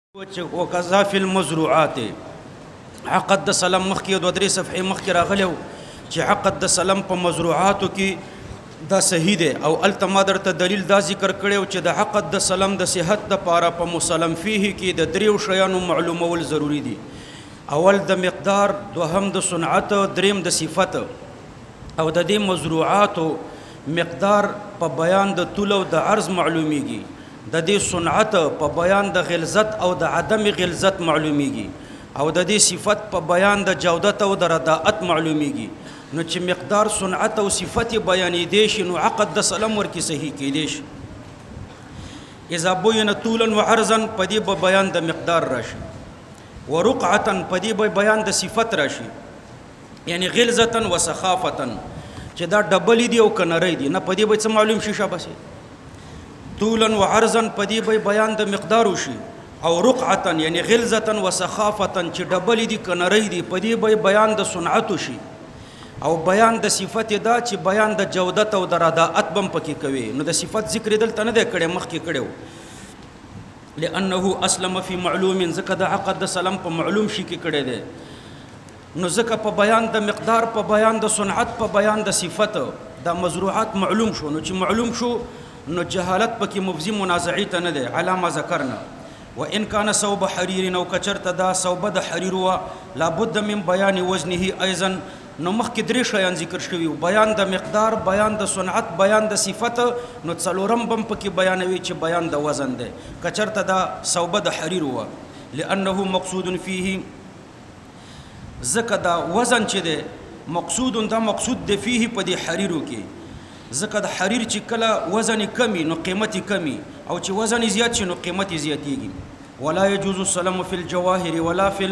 وکذا فی المزروعات عقد د سلام مخکې د درې صفحې مخکې راغلو چې عقد د سلام په مزروعاتو کې دا صحیح دی او التما درته دلیل دا ذکر کړو چې د عقد د سلام د صحت د پاره په مسلم فيه کې د دریو شیانو معلومول ضروری دي. اول د مقدار، دوهم د صنعت، دریم د صفت. او د دې مزروعاتو مقدار په بیان د طول او د عرض معلومیږي، د دې صنعت په بیان د غلظت او د عدم غلظت معلومیږي، او د دې صفت په بیان د جودت او د رداءت معلومیږي. نو چې مقدار، صنعت او صفت بیانې دي شي نو عقد د سلام ورکی صحیح کې دي شي. اذا بین طولا وعرضا پدې به بیان د مقدار راشي، ورقعه پدې به بیان د صفت راشي، یعنی غلظه وسخافه چې دا ډبل دي او کنری دي، نه پدې به څه معلوم شي شابه. طولا وعرضا پدې به بیان د مقدار وشي، او رقعه یعنی غلظه وسخافه چې ډبل دي کنری دي پدې به بیان د صنعت وشي، او بیان د صفت دا چې بیان د جودت او د رداءت بم پکې کوي. نو د صفت ذکر دلته نه دی کړي، مخکې کړو لانه اسلم فی معلوم، ځکه د عقد د سلام په معلوم شي کې کړي دی. نو ځکه په بیان د مقدار، په بیان د صنعت، په بیان د صفت دا مزروعات معلوم شو. نو چې معلوم شو نو جهالت پکې مفزی منازعی ته نه دی. علامه ذکرنا وان کان صوب حریر او کچرت دا صوب د حریر وا لابد من بیان وزنه ايضا. نو مخکې درې شیان ذکر شوي، بیان د مقدار، بیان د صنعت، بیان د صفت. نو څلورم بم پکې بیانوي چې بیان د وزن دی. کچرت دا صوب د حریر وا لانه مقصود فيه، ځکه دا وزن چې دی مقصود، دا مقصود دی فيه په دې حریرو کې. ځکه د حریر چې کله وزن کمی نو قیمت کمی، او چې وزن زیات شي نو قیمت زیاتیږي. ولا يجوز السلام في الجواهر ولا في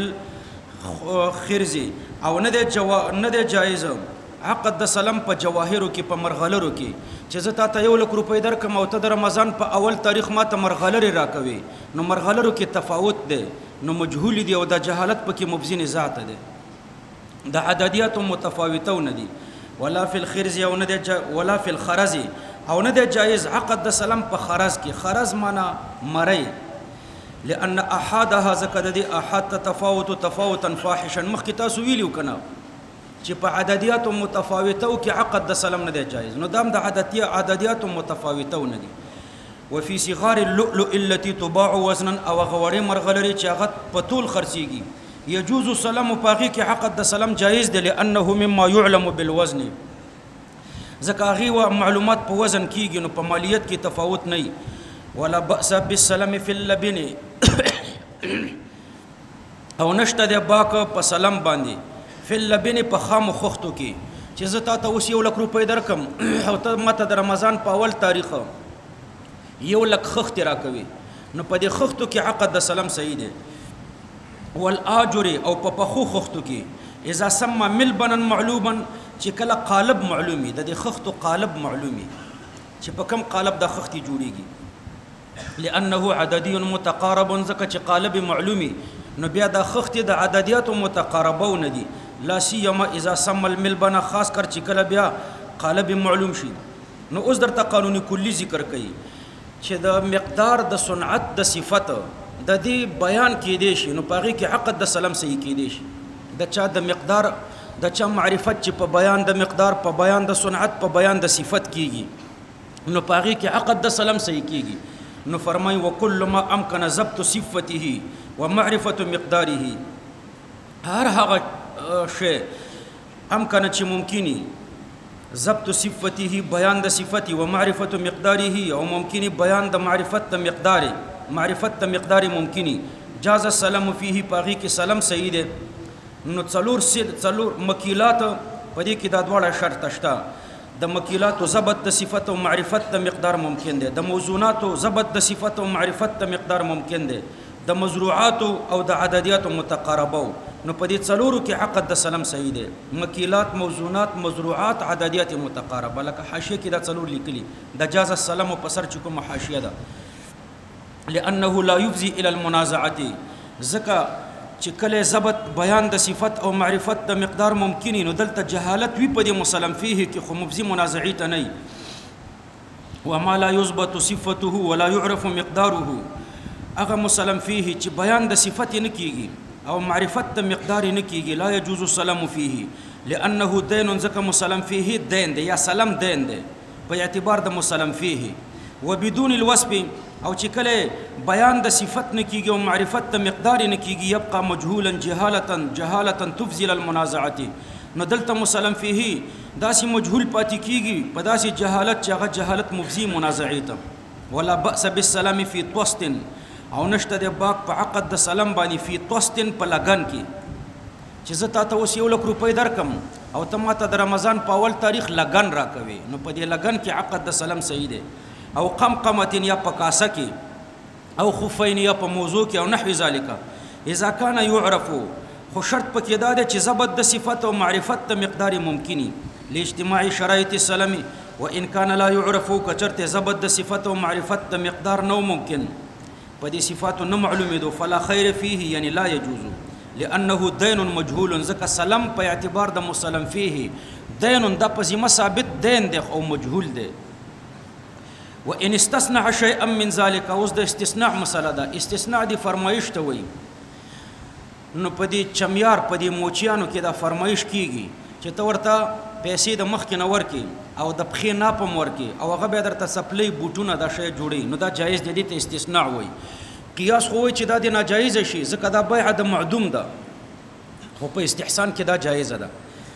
الخرز، او نه دی جایز عقد د سلام په جواهرو کې، په مرغلرو کې. چې زه تاته 1 لک روپۍ درکم او ته د رمضان په اول تاریخ ما ته مرغلرې راکوي، نو مرغلرو کې تفاوت دی، نو مجهول دی، او د جهالت پکې مبزي نزاع ته دی. د عددیات متفاوتونه دي. ولا فی الخرز او نه دی ولا فی الخرز، او نه دی جایز عقد د سلام په خرز کې. خرز معنا مری، لان احادها ذکر دی احاد تفاوت تفاوتا فاحشا. مخکې تاسو ویلو کنه چې په عددیات متفاوتو کې عقد د سلام نه دی جایز. نو دام د عددیات متفاوتو نه دي. وفي صغار اللؤلؤ التي تباع وزنا، او غوړې مرغلري چې هغه په طول خرڅيږي، يجوز السلام باقي کې عقد د سلام جایز دی، لانه مما يعلم بالوزن، ځکه هغه معلومات په وزن کېږي، نو په مالیت کې تفاوت نه. ولا بأس بالسلام في اللبن او نشته د باک په سلام باندې فی اللبن په خام خختو کې. چې زه تاته اوس 1 لک روپۍ درکم او ته ماته د رمضان په اول تاریخ 1 لک خخت راکوي، نو په دې خختو کې عقد د سلام صحیح دی. والآجر او په پخو خختو کې اذا سمى ملبنا معلوما، چې کله قالب معلومي، د دې خختو قالب معلومي چې په کم قالب د خختي جوړيږي. لانه عددي متقارب، ځکه چې قالب معلومي نو بیا د خختي د عدديات متقاربون دي. لا سيما اذا سمى الملبنا، خاص کر چې کله بیا قالب معلوم شي. نو اوس درته قانوني کلی ذکر کوي چې د مقدار، د صنعت، د صفت د دې بیان کې دی شي، نو پاغي کې عقد د سلام صحیح کې دی شي. د چا د مقدار، د چا معرفت چې په بیان د مقدار، په بیان د صنعت، په بیان د صفت کېږي، نو پاغي کې عقد د سلام صحیح کېږي. نو فرمای وکل ما امکن ضبط صفته ومعرفه مقداره، هر هغه شی امکن چې ممکني ضبط صفته بیان د صفت، و معرفه مقداره او ممکني بیان د معرفت د مقدار، معرفت د مقدار ممکني. جاز السلام فيه پاغي کې سلام صحیح دی. نو څلور مکیلات په دې کې دا دواړه شرط شته. د مکیلات ضبط د صفت او معرفت د مقدار ممکن دی، د موزونات ضبط د صفت او معرفت د مقدار ممکن دی، د مزروعات او د عددیات متقاربو. نو په دې څلورو کې عقد د سلام صحیح دی. مکیلات، موزونات، مزروعات، عددیات متقاربه. لکه حاشیه کې دا څلور لیکلي، د جاز السلام په سر چې کوم حاشیه ده. لانه لا يفضي الى المنازعه، ځکه چې کله ضبط بیان د صفت او معرفت د مقدار ممکني، نو دلته جهالت وی په دې مسلم فيه کې خو مفزي منازعي ته نه. وما لا يثبت صفته ولا يعرف مقداره، هغه مسلم فيه چې بیان د صفت نه کیږي او معرفت د مقدار نه کیږي لا يجوز السلام فيه لانه دين ځکه مسلم فيه دین دی یا سلام دین دی په اعتبار د مسلم فيه وبدون الوصف او چې کله بیان د صفت نه کیږي او معرفت د مقدار نه کیږي يبقى مجهولا جهاله تفضل المنازعه نو دلته مسلم فيه داسې مجهول پاتې کیږي په داسې جهالت چې هغه جهالت مفزي منازعه ته ولا بأس بالسلام في توسط او نشته د باک په عقد د سلام باندې فی توستن په لګن کې چې زه تاسو اوس 1 لک روپۍ درکم او ته ماته د رمضان په اول تاریخ لګن راکوي نو په دې لګن کې عقد د سلام صحیح دی او قمقمتين یا په کاسه کې او خفین یا په موضوع کې او نحو ذالک اذا كان يعرف خو شرط پکې دا دی چې ضبط د صفت او معرفت د مقدار ممکنی لاجتماع شرایط السلام وان كان لا يعرف کچرته ضبط د صفت او معرفت د مقدار نو ممکن پدې صفات نه معلومه دو فلا خیر فيه یعنی لا يجوز لانه دين مجهول ذکر سلام په اعتبار د مسلم فيه دين د پزیمه ثابت دین دی او مجهول دی وان استثنى شيئا من ذلك اوس د استثناء مسله ده استثناء دی فرمایش ته وای نو پدې چمیار پدې موچیانو کې دا فرمایش کیږي چې تو ورته پیسې د مخ کې نور کې او د پخې ناپم ورکی او هغه به درته سپلې بوټونه دا شی جوړي نو دا جایز دی ته استثناء وای قیاس خو چې دا د ناجایز شي ځکه دا بیع د معدوم ده خو په استحسان کې دا جایز ده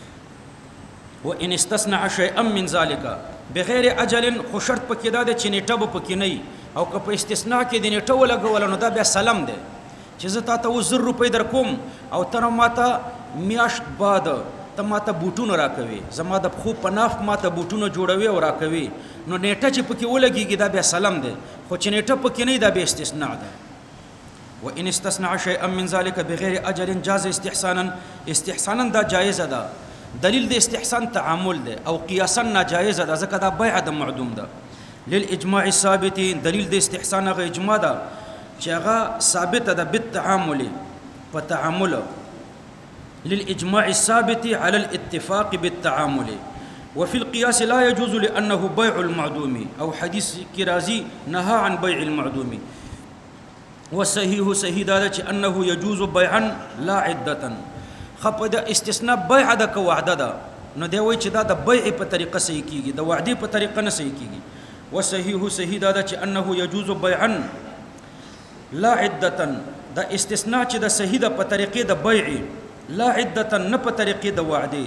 وان استثنى شيئا من ذلك بغیر اجل خو شرط پکې دا د چنيټه پکې نه او که په استثناء کې د نیټه ولګول نو دا بیا سلام ده چې زه تاسو 100 روپۍ در کوم او تر ماته میاشت بعد ته ماته بوټونه راکوي زما د خو پناف ماته بوټونه جوړوي او راکوي نو نیټه چې پکې ولګيږي دا بیا سلام ده خو چې نیټه پکې نه دا به استثناء ده وان استثنى شيئا من ذلك بغیر اجل جاز استحسانا دا جایز ده دلیل د استحسان تعامل ده او قیاسا ناجایز ده ځکه دا بیع د معدوم ده للاجماع الثابت دلیل د استحسان غ اجماع ده چې هغه ثابت ده بالتعامل فتعامل للإجماع الثابت على الاتفاق بالتعامل وفي القياس لا يجوز لأنه بيع المعدوم أو حديث كرازي نهى عن بيع المعدوم والصحيح صحيح هذا أنه يجوز بيعا لا عدة خپد استثناء بيع ده كوعده ده نو دی وای چې دا د بيع په طریقه صحیح کیږي د وعده په طریقه نه صحیح کیږي وصحيح صحیح هذا أنه يجوز بيعا لا عدة دا استثناء چې د صحیح ده په طریقې د بيع لا عدة نپ طریقې د وعده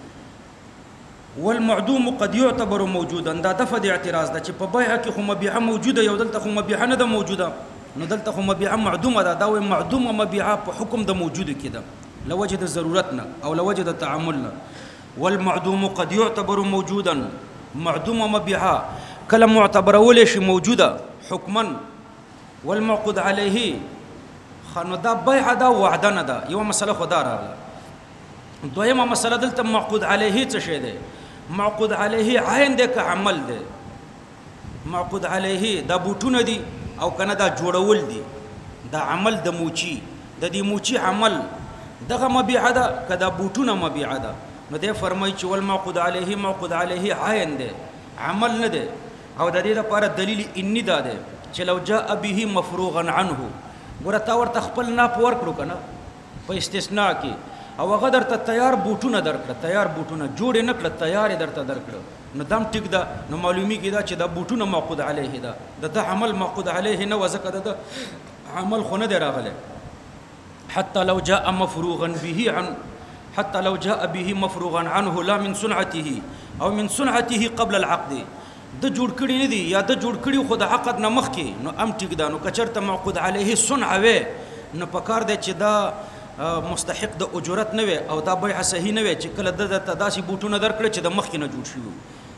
والمعدوم قد يعتبر موجودا دا دفع د اعتراض ده چې په بيع کې خو مبيعه موجوده یو دلته خو مبيعه نه ده موجوده نو دلته خو مبيعه معدومه ده دا و معدومه مبيعه په حکم د موجوده کې ده لوجد ضرورتنا او لوجد تعاملنا والمعدوم قد يعتبر موجودا معدومه مبيعه کله معتبر ولې شي موجوده حکما والمعقود عليه خنو دا بیع دا وعده نه ده یو مسله خدا راغله دویمه مسله دلته معقود علیه څه شی ده معقود علیه عین ده که عمل ده معقود علیه دا بوټونه دي او کنه دا جوړول دي دا عمل د موچی د دې موچی عمل دغه مبيعه ده کدا بوټونه مبيعه ده نو ده فرمایي چې ول معقود علیه معقود علیه عین ده عمل نه ده او د دې لپاره دلیل انی ده چې لو جاء به مفروغا عنه ګوره تا ورته خپل نه پور کړو کنه په استثناء کې او هغه درته تیار بوټونه درکړه تیار بوټونه جوړ نه کړه تیار درته درکړه نو دم ټیک ده نو معلومی کیدا چې دا بوټونه معقود علیه ده د عمل معقود علیه نه وزکه ده عمل خو نه دی راغله حتى لو جاء مفروغا به عن حتى لو جاء به مفروغا عنه لا من صنعته او من صنعته قبل العقد د جوړ کړي نه دي یا د جوړ کړي خو د عقد نه مخ کې نو ام ټیک ده نو کچرته معقود علیه صنع وي نو پکار دی چې دا مستحق د اجرت نه وي او دا بیع صحیح نه وي چې کله د تداسي بوټونه درکړي چې د مخ کې نه جوړ شي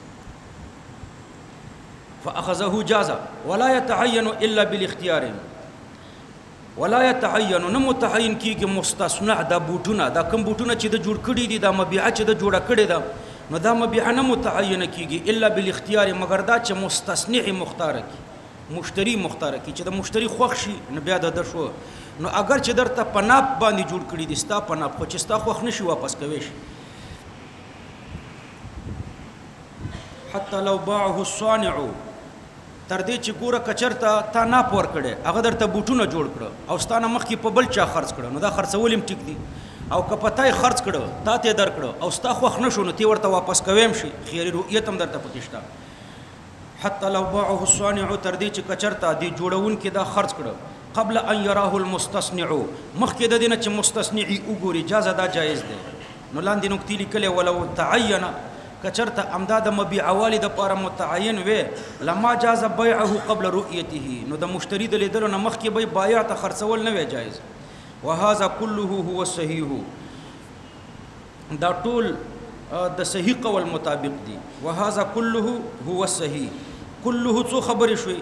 فاخذه جاز ولا يتعين الا بالاختيار ولا يتعين نو متعين کیږي مستثنى دا بوټونه دا کوم بوټونه چې د جوړ کړي دي دا مبيعه چې د جوړه کړي ده نو دا مبيعه نه متعين کیږي الا بالاختيار مگر دا چې مستثنی مختار کی مشتری مختار کی چې د مشتری خوښ شي نو بیا د شو نو اگر چې درته پناپ باندې جوړ کړي دي ستا پناپ خو چې ستا خوښ نشي واپس کوي شي حتى لو باعه الصانع تر دې چې ګوره کچرته تا ناپ ورکړې هغه درته بوټونه جوړ کړه او ستا نه مخکې په بل چا خرڅ کړه نو دا خرڅول هم ټیک دي او که په تا یې خرڅ کړه تا ته یې درکړه او ستا خوښ نه شو نو تی ورته واپس کوی هم شي خیري رؤیت هم درته پکې شته حتی لو باعه الصانع تر دې چې کچرته دې جوړونکي دا خرڅ کړه قبل ان يراه المستصنع مخکې د دې نه چې مستثنعي وګوري جازه دا جایز دی نو لاندې نکتې لیکلې ولو تعین کچرته امداد مبيع والد لپاره متعین وې لما جاز بيعه قبل رؤيته نو د مشتری د لیدلو نه مخکې به بایع ته خرڅول نه وی جایز وهذا كله هو الصحيح دا ټول د صحیح قول مطابق دي وهذا كله هو الصحيح كله څو خبرې شوي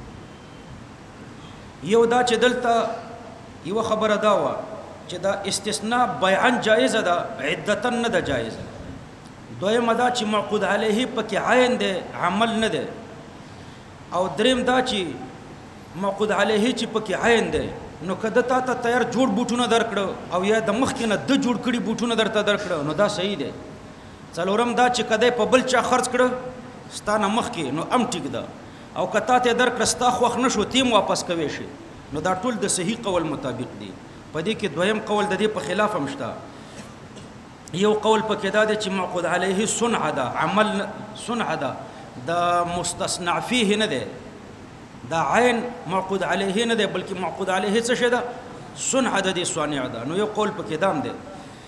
یو دا چې دلته یو خبره دا و چې دا استثناء بیعا جایز ده عدتا نه ده جایز دویم دا چې معقود علیه پکې عین ده عمل نه ده او دریم دا چې معقود علیه چې پکې عین ده نو کده تا ته تیار جوړ بوټونه درکړو او یا د مخکې نه د جوړ کړي بوټونه درته درکړو نو دا صحیح ده څلورم دا چې کده په بل چا خرڅ کړو ستانه مخکې نو ام ټیک ده او کته ته درکړه ستا خوښ نشو تیم واپس کوي شي نو دا ټول د صحیح قول مطابق دي په دې کې دویم قول د دې په خلاف هم شته یو قول پکې دا دی چې معقود علیه صنع ده عمل صنع ده د مستثنع فيه نه ده دا عین معقود علیه نه ده بلکې معقود علیه څه شي ده صنع ده دي صانع ده نو یو قول پکې دام ده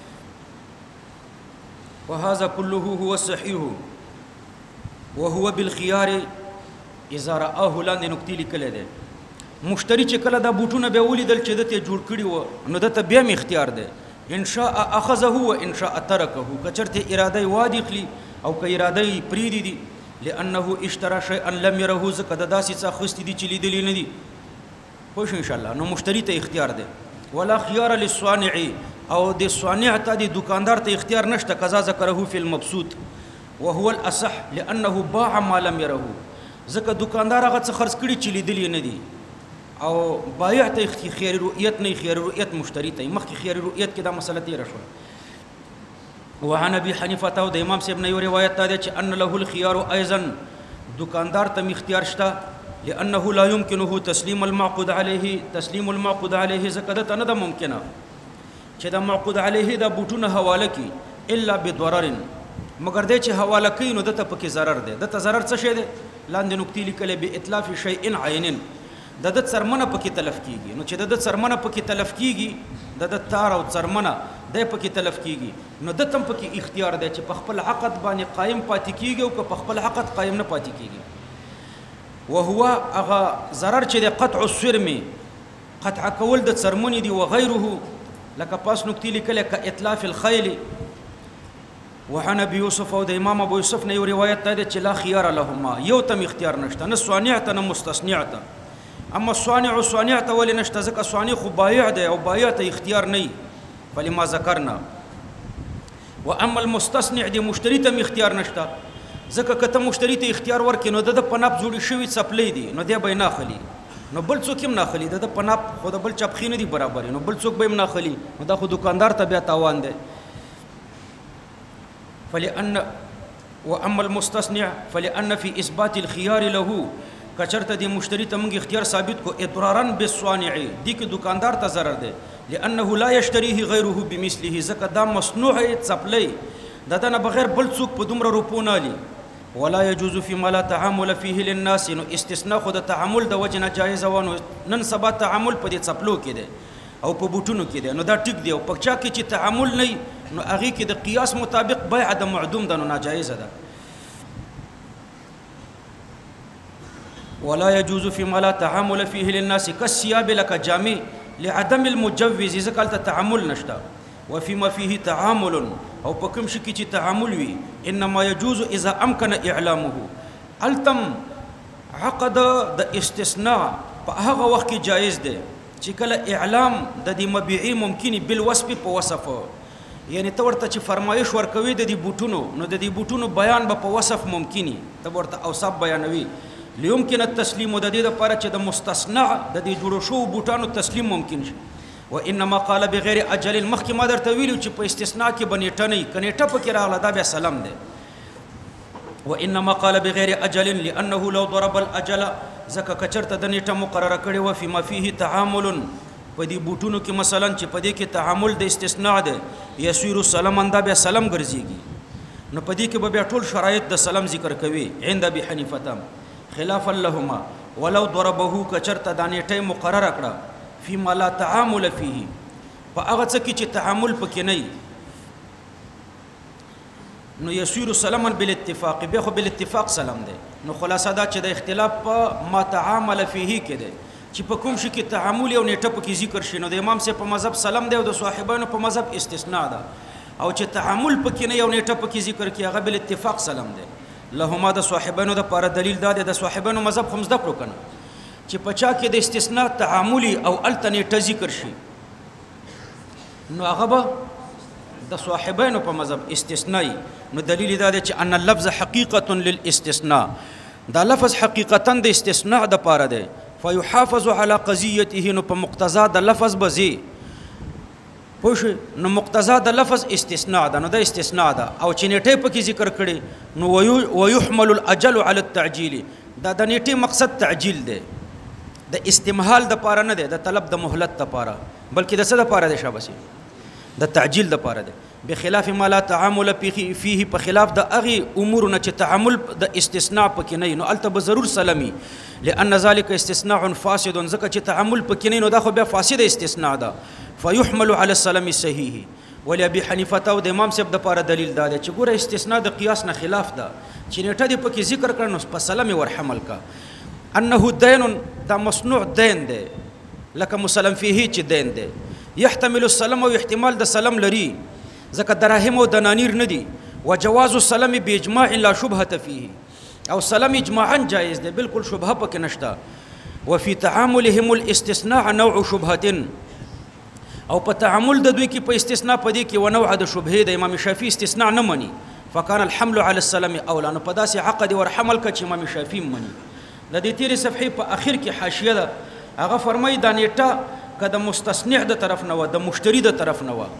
وهذا كله هو الصحيح وهو بالخيار اذا رآه لاندې نکتې لیکلې ده مشتری چې کله دا بوټونه به ولیدل چې دته جوړ کړي و نو دته بیا می اختیار ده ان شاء اخذه وان شاء تركه کچرته اراده وادي خلی او که اراده پریدي دي لانه اشترى شيئا لم يره زکه د داسې څه خستی دي چې لیدلی نه دي خوش ان شاء الله نو مشتری ته اختیار ده ولا خيار للصانع او د صانع ته د دکاندار ته اختیار نشته قضا ذکره فی المبسوط وهو الاصح لانه باع ما لم يره زکه دکاندار هغه څه خرڅ کړي چې لیدلی نه دي او بایع ته خیر رؤیت نه خیر رؤیت مشتری ته مخکې خیر رؤیت کې دا مسله تیر شو وعن ابي حنیفه او د امام صاحب نه یو روایت ده چې ان له الخيار ايضا دکاندار ته اختیار شته لانه لا يمكنه تسليم المعقود عليه زکه نه ده ممکنه چې دا معقود عليه دا بوټونه حواله کی الا بضرر مگر دې چې حواله کوي نو دته پکې ضرر ده دته ضرر څه شي ده لاندې نکتې لیکلې به اتلاف شيء عین د څرمنه پکې تلف کیږي نو چې د څرمنه پکې تلف کیږي د تار او څرمنه د پکې تلف کیږي نو د تم پکې اختیار دی چې په خپل عقد باندې قائم پاتې کیږي او که په خپل عقد قائم نه پاتې کیږي وهو هغه ضرر چې د قطع الصرم قطع کول د څرمنې دی او غیره لکه پاس نکتې لیکلې ک اتلاف الخيل وعن ابي يوسف او د امام ابو يوسف نه یو روایت ده چې لا خيار لهما یو تم اختیار نشته نه صانع ته نه مستثنع ته اما صانع ته ولې نشته ځکه صانع خو بایع دی او بایع ته اختیار نه فلما ذکرنا واما المستصنع دی مشتری ته اختیار نشته ځکه کته مشتری ته اختیار ورکې نو د پناپ جوړی شوی څپلې دی نو دی به نه خلی نو بل څوک هم نه خلی د پناپ خو د بل چپ خینه دی برابر نو بل څوک به هم نه خلی نو دا خو دکاندار ته بیا تاوان دی فلأن واما المستصنع فلأن في اثبات الخيار له کچرته دی مشتری ته موږ اختیار ثابت کو اضرارا بالصانع دی کې دکاندار ته ضرر دی لانه لا يشتريه غيره بمثله زکه دا مصنوع څپلې ددنه بغیر بل څوک په دومره روپو نه لي ولا يجوز فيما لا تعامل فيه للناس نو استثناء خود تعامل د وجنه جایز و نن سبا تعامل په دې څپلو کې دی او په بوټونو کې دی نو دا ټیک دی او په چا کې چې تعامل نه نو هغه کې د قیاس مطابق بیع د معدوم د ناجایز ده ولا يجوز فيما لا تعامل فيه للناس كالثياب لك جامع لعدم المجوز اذا قالت تعامل نشتا وفيما فيه تعامل او پکم شي کی تعامل وي انما يجوز اذا امكن اعلامه التم عقد د استثناء په هغه وخت کې جایز دی چې کله اعلام د دې مبيعي ممکن بالوصف په وصف یعنی تورته چې فرمایش ورکوي د دې بوټونو نو د دې بوټونو بیان به په وصف ممکني تورته اوصاف بیانوي ليمكن التسليم د دې لپاره چې د مستثنع د دې جوړو شو بوټانو تسلیم ممکن شي وانما قال بغیر اجل مخکې ما درته ویلو چې په استثناء کې بنیټه نه کنيټه پکې راغله دا بیا سلام دی وانما قال بغیر اجل لانه لو ضرب الاجل زکه کچرته د نیټه مقرره کړي و فيما فيه تعامل په دې بوټونو کې مثلا چې په دې کې تعامل د استثناء ده يسير السلام انده به سلام ګرځيږي نو په دې کې به بیا ټول شرایط د سلام ذکر کوي عند ابي حنیفه خلافا لهما ولو ضربه کچرته د نیټه مقرره کړه فيما لا تعامل فيه په هغه څه کې چې تعامل پکې نه نو يسير سلاما بالاتفاق به خو بالاتفاق سلام ده نو خلاصه دا چې د اختلاف په ما تعامل فيه کې ده چې په کوم شي کې تعامل او نیټه په کې ذکر شي نو د امام سي په مذهب سلام ده او د صاحبانو په مذهب استثناء ده او چې تعامل په کې نه یو نیټه په کې ذکر کې هغه بالاتفاق سلام ده لهما د صاحبانو د لپاره دلیل ده د صاحبانو مذهب خمس د کړو کنه چې پچا کې د استثناء تعاملي او التنیټه ذکر شي نو هغه به د صاحبانو په مذهب استثناء نو دلیل دا دی چې ان اللفظ حقیقه للاستثناء دا لفظ حقیقتا د استثناء د پاره دی فيحافظ على قضيته نو په مقتضا د لفظ بزي پوه نو مقتضا د لفظ استثناء ده نو د استثناء ده او چې نیټه په کې ذکر کړي نو ويحمل الاجل على التعجيل دا د نیټه مقصد تعجیل دی د استمهال د پاره نه دی د طلب د مهلت د پاره بلکې د څه د پاره دی شابسي د تعجیل د پاره دی بخلاف ما لا تعامل فيه په خلاف د اغي امورنا چې تعامل د استثناء پکې نه نو الته به ضرور سلامي لان ذلك استثناء فاسد ځکه چې تعامل پکې نه نو دا خو بیا فاسد استثناء ده فيحمل على السلام الصحيح ولابي حنيفه او د امام صاحب د پاره دلیل ده چې ګوره استثناء د قياس نه خلاف ده چې نیټه دې پکې ذکر کړنو په سلام ور حمل کا انه دين دا مصنوع دين ده لکه مسلم فيه چې دين ده يحتمل السلام او احتمال د سلام لري ځکه دراهم او دنانیر نه دي وجواز السلام باجماع لا شبهه فيه او سلام اجماعا جائز ده بالکل شبهه پکې نشته وفي تعاملهم الاستثناء نوع شبهه او په تعامل د دوی کې په استثناء پدې کې ونوع د شبهه د امام شافعي استثناء نه مني فكان الحمل على السلام اولا نو په داسې عقد ور حمل ک چې امام شافعي مني د دې تیرې صفحې په اخر کې حاشیه ده هغه فرمایي دا نیټه کله مستثنی د طرف نه و د مشتری د طرف نه و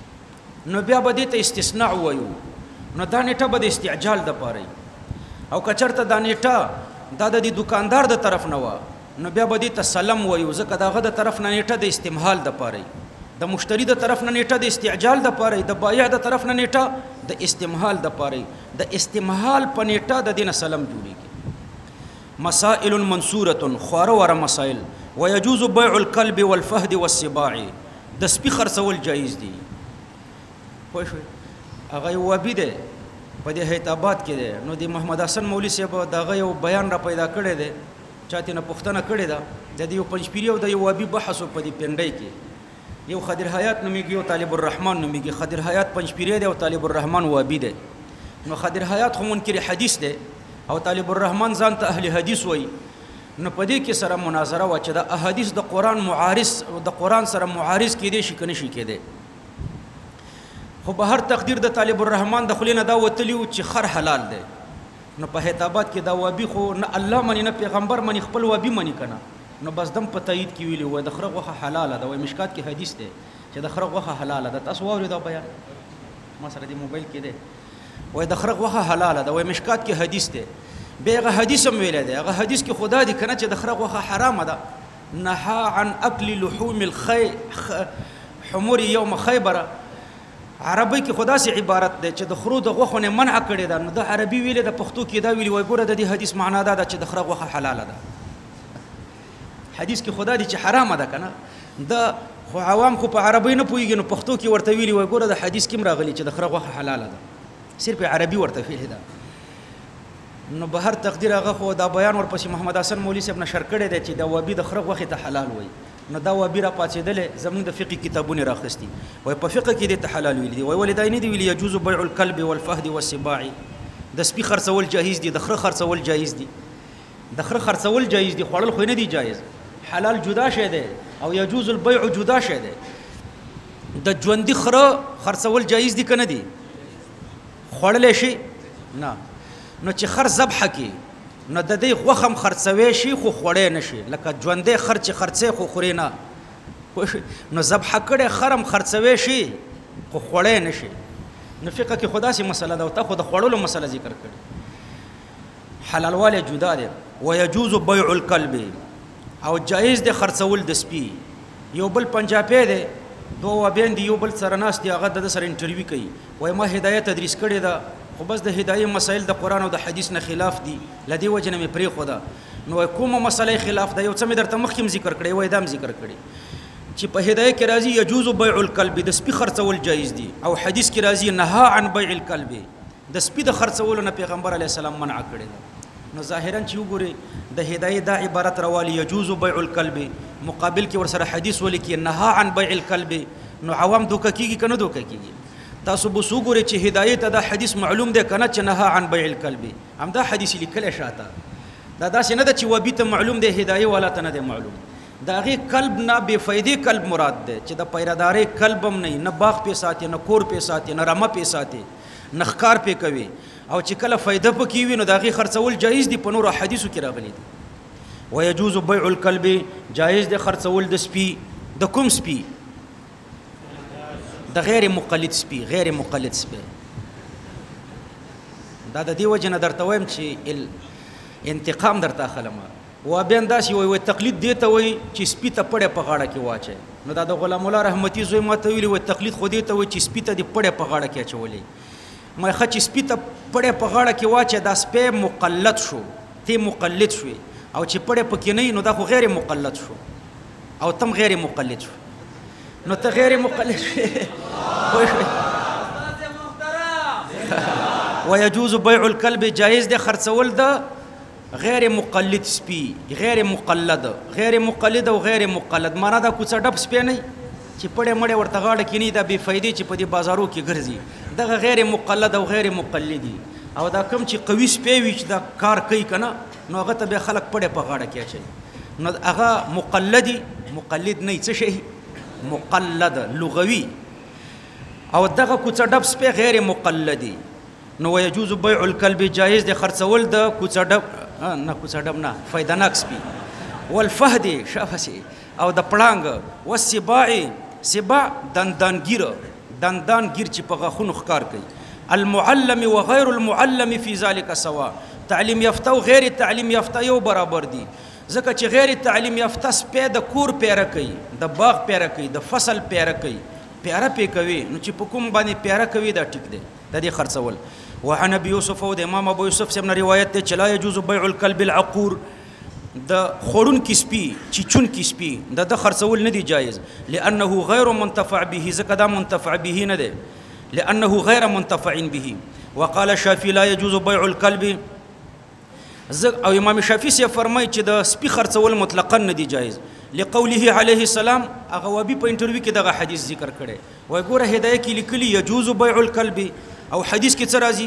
نو بیا به دې ته استثناء وایو نو دا نیټه به د استعجال د پاره او کچرته دا نیټه دا د دکاندار د طرف نه و نو بیا به دې ته سلام وایو ځکه داغه د طرف نه نیټه د استمهال د پاره د مشتری د طرف نه نیټه د استعجال د پاره د بایع د طرف نه نیټه د استمهال د پاره د استمهال په نیټه د دینه سلام جوړیږي مسائل منصوره خواره وره مسائل ويجوز بيع الكلب والفهد والسباع د سپي خرڅول جایز دي پوه شئ هغه وبي ده په دې هیتابات کې ده نو د محمد حسن مولوی صاحب دغه یو بیان را پیدا کړی دی چاته نه پښتنه کړی ده د دې پنځپيري او د یو وبي بحث په دې پندای کې یو خضر حیات نوميږي او طالب الرحمن نوميږي خضر حیات پنځپيري دی او طالب الرحمن وبي ده نو خضر حیات خو منکر حدیث ده او طالب الرحمن ځان ته اهل حدیث وایي نو پدې کې سره مناظره و چې د احادیث د قران معارض د قران سره معارض کېدې شي کنه شي کېدې خو به هر تقدیر د طالب الرحمن د خلینو دا وتلی او چې خر حلال دی نو په هیتابات کې دا وبي خو نه الله منی نه پیغمبر منی خپل وبي منی کنه نو بس دم په تایید کې ویلی و د خره غوخه حلاله ده و مشکات کې حدیث دی چې د خره غوخه حلاله ده تاسو ووري دا بیان ما سره دی موبایل کې دی و د خره غوخه حلاله ده و مشکات کې حدیث دی بیغه حدیث هم ویل دی هغه حدیث کې خدا دی کنه چې د خره غوخه حرام ده نهى عن اكل لحوم حمور يوم خيبر عربی کې خدا سي عبارت دی چې د خرو د غوخه نه منع کړی دا نو د عربي ویل د پښتو کې دا ویل وای ګوره د دې حدیث معنا دا چې د خره غوخه حلاله ده حدیث کې خدا دی چې حرام ده کنه د خو عوام خو په عربی نه پويږي نو پښتو کې ورته ویل وای ګوره د حدیث کې راغلی چې د خره غوخه حلاله ده صرف عربي ورته ویل ده نو به هر تقدیر هغه خو دا بیان ورپسې محمد حسن مولوی صاحب نشر کړی دی چې دا وبي د خره غوخه ته حلال وای نو دا وبي را پاتېدل زموږ د فقہ کتابونه راخستی وای په فقہ کې د حلال ویل دی وای ولدای نه دی ویل يجوز بيع الكلب والفهد والسباع د سپي خرڅول جایز دي د خره خرڅول جایز دي د خره خرڅول جایز دي خوړل خو نه دي جایز حلال جدا شه دی او يجوز البيع جدا شه دی د ژوندۍ خره خرڅول جایز دي کنه دي خوړل شي نه نو چې خر ذبح کی نو د دې غوخم خرڅوي شي خو خوړې نشي لکه ژوندې خرچ خرڅې خو خوري نه نو ذبح کړي خرم خرڅوي شي خو خوړې نشي نو فقہ کې خدا سي مسله ده او ته خو د خوړلو مسله ذکر کړي حلالواله جدا ده. ويجوز بيع الكلب او جائز ده خرڅول د سپي. یو بل پنجابی ده دوه وابین دی یو بل سره ناس دی هغه د سره انټرویو کوي وای ما هدایت تدریس کړی دا خو بس د هدایت مسائل د قران او د حدیث نه خلاف دي لدی وجنه مې پری خو دا نو کومه مسله خلاف ده یو څه مې درته مخکیم ذکر کړی وای دام ذکر کړی چې په هدایت کې راځي یجوز بيع الكلب د سپي خرڅول جایز دي او حدیث کې راځي نهى عن بيع الكلب د سپي د خرڅول نه پیغمبر علی السلام منع کړی ده نو ظاهرا چې وګوري د هدایت دا عبارت راوالی یجوز بيع الكلب مقابل کې ورسره حدیث ولیکي نهى عن بيع الكلب نو عوام دوکه کیږي کنه دوکه کیږي تاسو به وګورئ چې هدایت دا حدیث معلوم دی کنه چې نهى عن بيع الكلب هم دا حدیث لیکل شاته دا داسې نه ده چې وبي ته معلوم دی هدایت والا ته نه دی معلوم دا غي قلب نه بے فائدې قلب مراد ده چې د پیرادارې قلب هم نه باغ په ساتي نه کور په ساتي نه رمه په ساتي نه ښکار په کوي او چې کله فائدہ پکې وي نو دا غي خرڅول جایز دي په نور حدیثو کې راغلي دي ويجوز بيع الكلب جایز دي خرڅول د سپي د کوم سپي د غیر مقلد سپي غیر مقلد سپي دا د دې وجه نه درته وایم چې انتقام درته اخلم و بین داسې وای تقلید دی ته وای چې سپي ته پړې په غاړه کې واچي نو دا د غلام الله رحمتي زوی ماته ویلي وای تقلید خو دی ته وای چې سپي ته د پړې په غاړه کې اچولې ما خچ سپي ته پړې په غاړه کې واچي دا سپي مقلد شو تی مقلد شوی او چې پړې پکې نه نو دا خو غیر مقلد شو او تم غیر مقلد شو نو ته غیر مقلد شوی ويجوز بيع الكلب جائز ده خرڅول ده غیر مقلد سپي غیر مقلد او غیر مقلد معنا دا کوڅه ډب سپي نه چې پړې مړې ورته غاړه کې نه دا بے فائدې چې په دې بازارو کې ګرځي دغه غیر مقلد او غیر مقلدي او دا کم چې قوي سپي وي چې دا کار کوي کنه نو هغه ته به خلک پړې په غاړه کې اچي نو هغه مقلد نه څه شي مقلد لغوي او دغه کوڅه ډب سپي غیر مقلدي نو ويجوز بيع الكلب جائز دي خرڅول د کوڅه ډب نه کوڅه ډب نه فائدناک سپي والفهد شافسي او د پړانګ والسباع سباع دندانګیر چې په غاخونو ښکار کوي المعلم وغير المعلم في ذلك سواء تعلیم یافته او غیر تعلیم یافته یو برابر دي ځکه چې غیر تعلیم یافته سپي د کور پیره کوي د باغ پیره کوي د فصل پیره کوي پیاره پی کوي نو چې په کوم باندې پیاره کوي دا ټیک دی د دې خرڅول وعن ابي يوسف او د امام ابو يوسف څخه روایت ده چې لا يجوز بيع الكلب العقور د خورون کی سپي چې چون کی سپي د خرڅول نه دی جایز لانه غیر منتفع به ځکه دا منتفع به نه دی لانه غیر منتفع به وقال الشافعي لا يجوز بيع الكلب او امام شافعي سے فرمای چې د سپي خرڅول مطلقاً نه دی جایز لقوله عليه السلام هغه وبي په انټرویو کې دغه حدیث ذکر کړي وای ګوره هدايه کې لیکلي يجوز بيع الكلب او حدیث کې څه راځي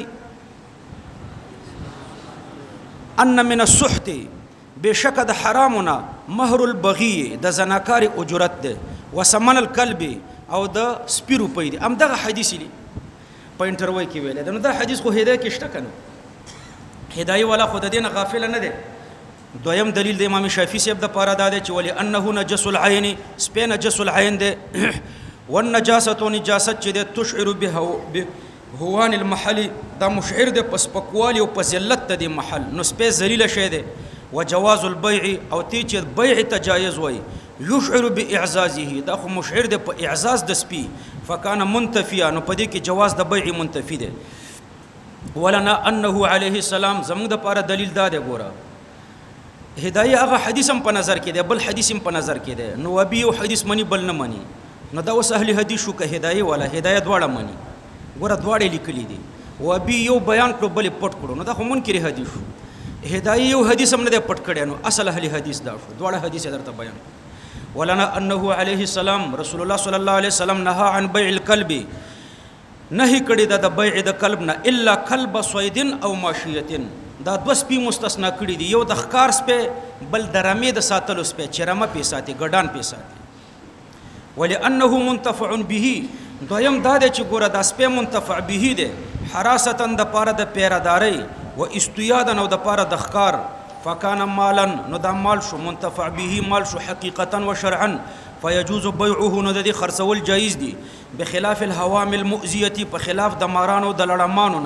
ان من السحت بشک د حرامنا مهر البغي د زناکار اجرت ده وسمن الكلب او د سپي روپۍ دي ام دغه حدیث لري په انټرویو کې ویل دا حدیث خو هدايه کې شته کنه هدايه ولا خود دینه غافل نه ده دویم دلیل د امام شافعي صاحب د پاره دا دی چې ولی انه نجس العين سپي نجس العين ده والنجاسه نجاست چې ده تشعر به هوان المحل دا مشعر ده پس پکوالي او پزلت د محل نو سپي ذلیل شه ده وجواز البيع او تی چې بيع تجایز وای يشعر باعزازه دا خو مشعر ده په اعزاز د سپي فکان منتفيا نو پدې کې جواز د بيع منتفي ده ولنا انه عليه السلام زموږ د پاره دلیل دا ده ګوره هدايه هغه حدیث هم په نظر کې ده بل حدیث هم په نظر کې ده نو وبي او حدیث منی بل نه منی نو دا وس اهل حدیث شو که هدايه ولا هدايه دواړه منی ګوره دواړه لیکلي دي وبي یو بیان کړو بل پټ کړو نو دا هم منکر حدیث شو هدايه یو حدیث هم نه پټ کړي نو اصل اهل حدیث دا شو دواړه حدیث درته بیان ولنا انه عليه السلام رسول الله صلی الله علیه وسلم نهى عن بيع الكلب نهي کړي دا د بيع د کلب نه الا كلب صيد او ماشيه دا دو سپي مستثنا کړي دي یو د ښکار سپي بل د رمې د ساتلو سپي چې رمه پې ساتي ګډان پې ساتي ولانه منتفع به دویم دا دی چې ګوره دا سپي منتفع به دی حراستا د پاره د پیرادارۍ و استیادا نو د پاره د ښکار فکان مالا نو دا مال شو منتفع به مال شو حقیقتا و شرعا فيجوز بيعه نو د خرڅول جایز دي بخلاف الهوام المؤذيه په خلاف د مارانو د لړمانو نه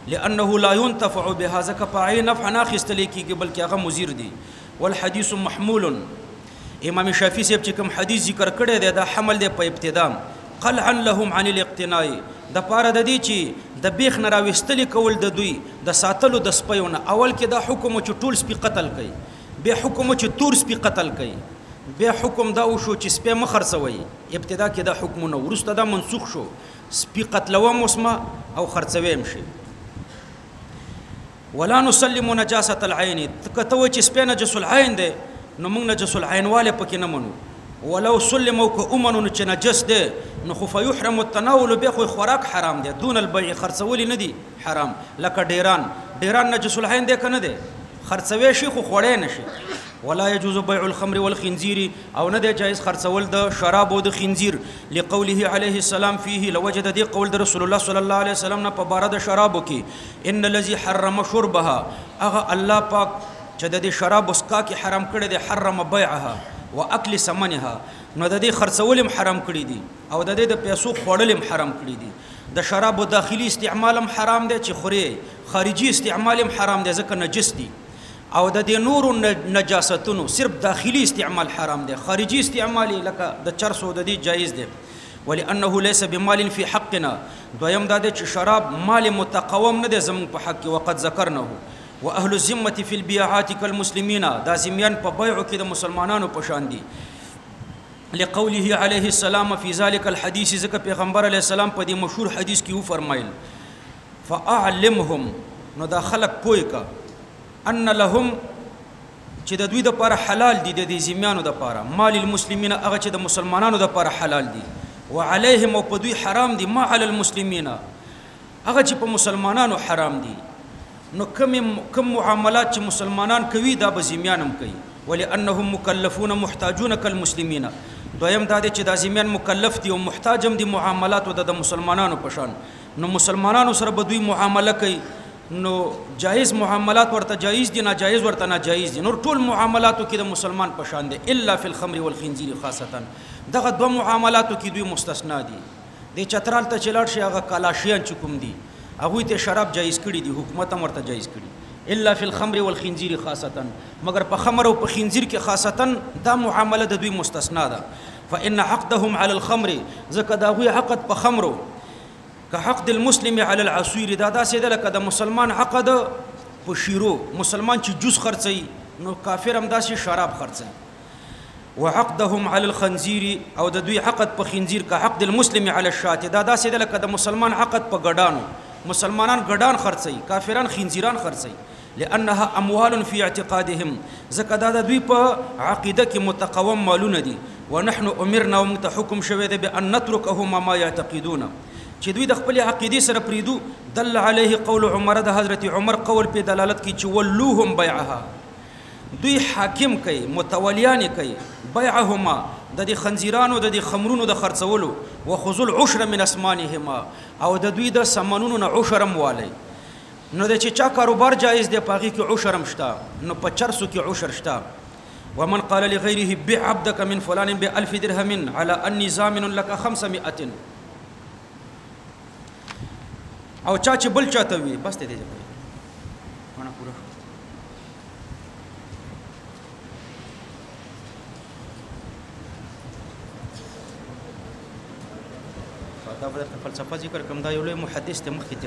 لانه لا ينتفع بهذا كفاعي نفع ناخستل کیږي بلکې هغه مضر دي. والحديث محمول امام شافعي صاحب چې کوم حدیث ذکر کړی دی دا حمل دی په ابتدا قلعا لهم عن الاقتناء د پاره د دې چې د بیخ نه راوستل کول د دوی د ساتلو د سپیونه. اول کې دا حکم چې ټول سپی قتل کړي، بیا حکم چې تور سپی قتل کړي، بیا حکم دا وشو چې سپی مخرڅوي. ابتدا کې دا حکمونه ورسته دا منسوخ شو، سپی قتلوه مسمه او خرڅوي شي. ولا نسلم نجاسه العين کته چې سپی نجس العين دی نو موږ نجس العين والے پکې نه منو. ولو سلموا كأمن چې نجس دی نو خو فيحرم التناول به خو خوراک حرام دی، دون البيع خرڅول نه دي حرام. لکه ډیران نجس العين دی کنه دی، خرڅوي شي خو خوړې نشي. ولا يجوز بيع الخمر والخنزير او نه دی جائز خرڅول د شراب او د خنزیر لقوله عليه السلام فيه لوجد دي قول د رسول الله صلى الله عليه وسلم نه په بار د شرابو کې ان الذي حرم شربها اغه الله پاک چې د شراب اسکا کې حرام کړی دی حرم بيعها واكل ثمنها نو د دې خرڅول حرام کړی دي او د دې د پیسو خوړل حرام کړی دي. د شراب داخلي استعمال حرام دی چې خوري، خارجي استعمال حرام دی ځکه نجس دي. او د دې نور نجاستونو صرف داخلي استعمال حرام دی، خارجي استعمال لکه د چرسو د دې جایز دی. ولانه ليس بمال في حقنا دویم دا چې شراب مال متقوم نه دی زمون په حق. وقد ذكرناه واهل الذمه في البيعات كالمسلمين دا زمیان په بيع کې د مسلمانانو په شان دي. لقوله عليه السلام في ذلك الحديث ذکر پیغمبر علیه السلام په دې مشهور حدیث کې و فرمایل فاعلمهم نو دا خلق پوي کا ان لهم چې د دوی د لپاره حلال دي د دې زمیانو د لپاره مال المسلمین هغه چې د مسلمانانو د لپاره حلال دي وعليهم او په دوی حرام دي ما على المسلمین هغه چې په مسلمانانو حرام دي. نو کوم معاملات چې مسلمانان کوي دا به زمیانم کوي. ولانهم مکلفون محتاجون كالمسلمین دویم دا چې د زمیان مکلف دي او محتاجم دي معاملات د مسلمانانو په شان. نو مسلمانانو سره به دوی معامله کوي نو جائز معاملات ورته جائز دي، ناجائز ورته ناجائز دي. نور ټول معاملاتو کې د مسلمان په شان دي الا فی الخمر والخنزیر خاصه دغه دوه معاملاتو کې دوی مستثنا دي. د چترال ته چلاړ شي هغه کلاشیان چې کوم دي هغه ته شراب جائز کړي دي، حکومت هم ورته جائز کړي الا فی الخمر والخنزیر خاصه. مگر په خمر او په خنزیر کې خاصه دا معامله د دوی مستثنا ده. فان عقدهم على الخمر زکه دا غوی عقد په خمرو كحقد المسلم على العصير دا داسې ده لکه د مسلمان عقد په شیرو. مسلمان چې جوس خرڅي نو کافر هم داسې شراب خرڅي. وعقدهم على الخنزير او د دوی عقد په خنزیر كحقد المسلم على الشاة دا داسې ده لکه د مسلمان عقد په ګډانو. مسلمانان ګډان خرڅي، کافران خنزیران خرڅي. لانها اموال في اعتقادهم زکه دا د دوی په عقیده کې متقوم مالونه دي. ونحن امرنا ومتحكم شوه ده بان نتركهم ما يعتقدون چې دوی د خپل عقیده سره پریدو. دل علیه قول عمر د حضرت عمر قول په دلالت کوي چې ولوهم بيعها دوی حاکم کوي متولیان کوي بيعهما د دې خنزیرانو د دې خمرونو د خرڅولو وخذل عشر من اسمانهما او د دوی د سمنونو نه عشرم والی. نو د چې چا کاروبار جایز دی پاغي کې عشرم شته نو په چرسو کې عشر شته. ومن قال لغيره بيع عبدك من فلان ب1000 درهم على اني ضامن لك 500 او چا چې بل چاته وي بس ته دې ځای معنا پورا دا فلسفه ذکر کوم دا یو لوی محدث ته مخکې